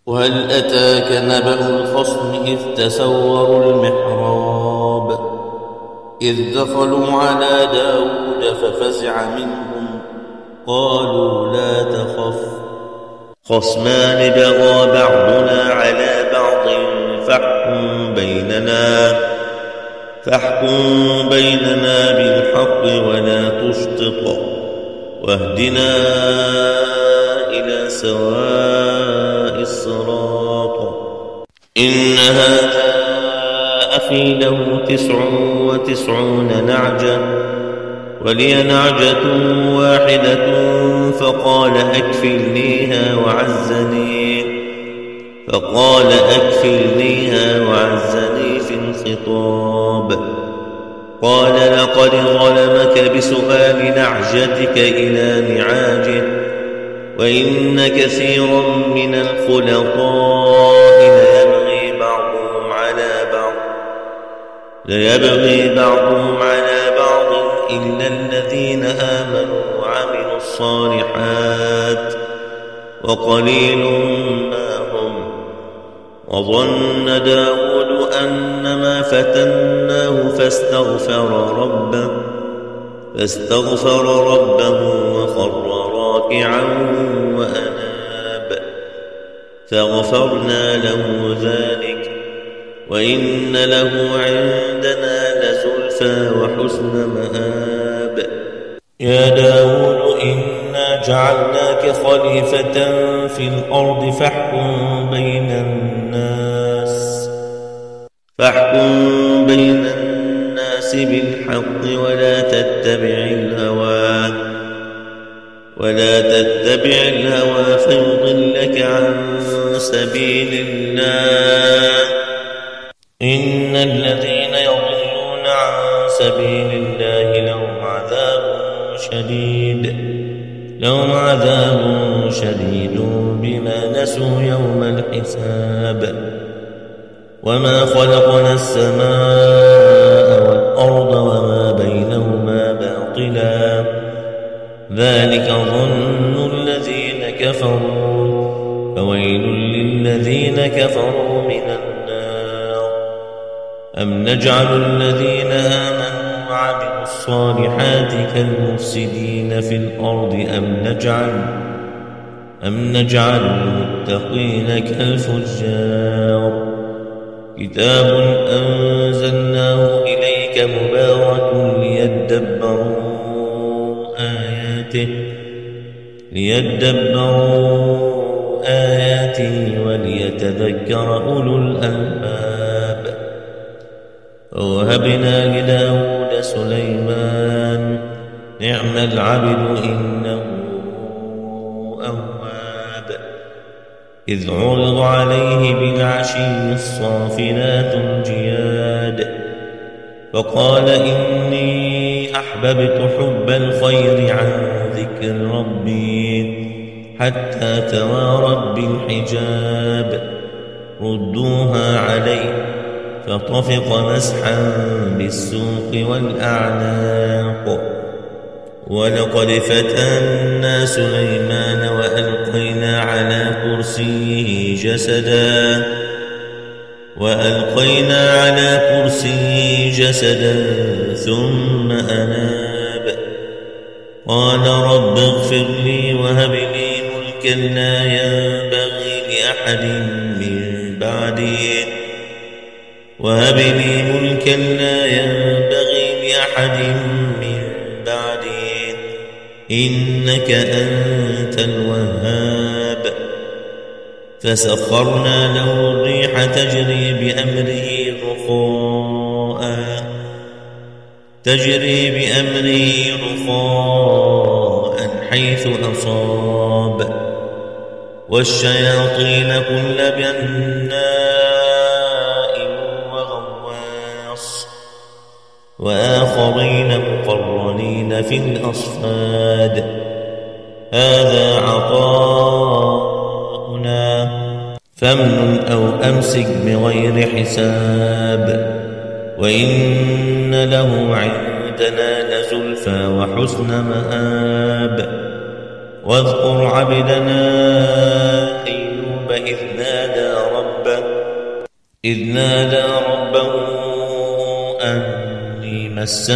وهل أتاك نبأ الخصم إذ تسوروا المحراب إذ دخلوا على داود ففزع منهم قالوا لا تخف خصمان بغى بعضنا على بعض فاحكم بيننا بالحق ولا تشطط واهدنا إلى سواء الصراط إن هذا أخي له 99 نعجة ولي نعجة واحدة فقال أكفلنيها وعزني في الخطاب قال لقد ظلمك بسؤال نعجتك إلى نعاجه وإن كثيرا من الخلطاء ليبغي بعضهم على بعض إلا الذين آمنوا وعملوا الصالحات وقليل ما هم وظن داود أنما فتناه فاستغفر ربه وخر راكعا وأناب فغفرنا له ذلك وإن له عندنا لزلفى وحسن مآب يا داود إنا جعلناك خليفة في الأرض فاحكم بين الناس بالحق ولا تتبع الهوى فيضلك عن سبيل الله إن الذين يضلون عن سبيل الله لهم عذاب شديد بما نسوا يوم الحساب وما خلقنا السماء والأرض وما بينهما باطلا ذلك ظن الذين كفروا فويل للذين كفروا من النار أم نجعل الذين آمنوا وعملوا الصالحات كالمفسدين في الأرض أم نجعل المتقين كالفجار كتاب أنزلناه إليك مبارك ليدبروا آياته وليتذكر أولو الألباب ووهبنا لداود سليمان نعم العبد إنه أواب إذ عرض عليه بالعشي الصافنات الجياد فقال إني أحببت حب الخير عن ذكر ربي حتى توارت بالحجاب ردوها عليه فطفق مسحا بالسوق والأعناق ولقد فتنا سليمان وألقينا على كرسيه جسدا ثم أناب قال رب اغفر لي وهب لي ملكا لا ينبغي لأحد من بعدي إنك أنت الوهاب فسخرنا له الريح تجري بأمره رخاء حيث أصاب والشياطين كل بناء وغواص وآخرين مقرنين في الأصفاد هذا عطاؤنا فامنن أو أمسك بغير حساب وإن له عندنا لزلفى وحسن مآب واذكر عبدنا أيوب إذ نادى ربه أني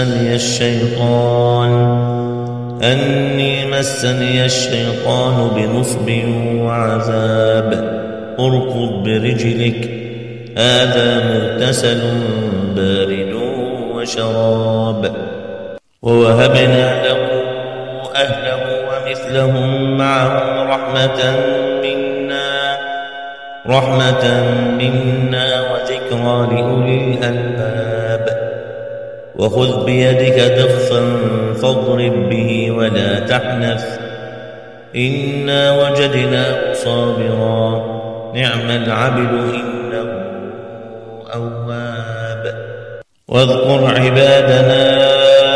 مسني الشيطان بنصب وعذاب اركض برجلك هذا مغتسل بارد وشراب ووهبنا له أهله ومثلهم معهم رحمة منا وذكرى لأولي الألباب وخذ بيدك دغفا فاضرب به ولا تحنث إنا وجدناه صابرا نعم العبد إنه أواب واذكر عبادنا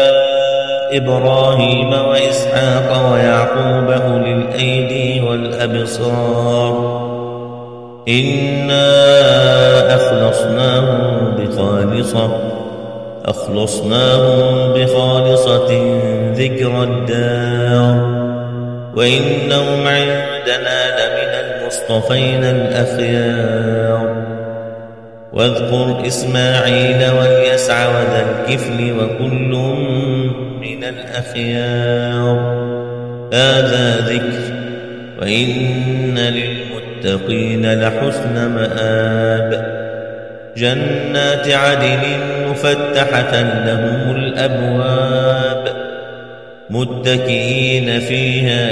إبراهيم وإسحاق ويعقوب أولي الأيدي والأبصار إنا أخلصناهم بخالصة ذكر الدار وإنهم عندنا لمن المصطفين الأخيار واذكر إسماعيل واليسع وذا الكفل وكل من الأخيار هذا ذكر وإن للمتقين لحسن مآب جنات عدن مفتحة لهم الأبواب متكئين فيها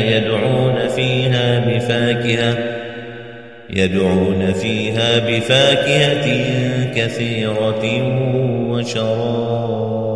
يدعون فيها بفاكهة كثيرة وشراب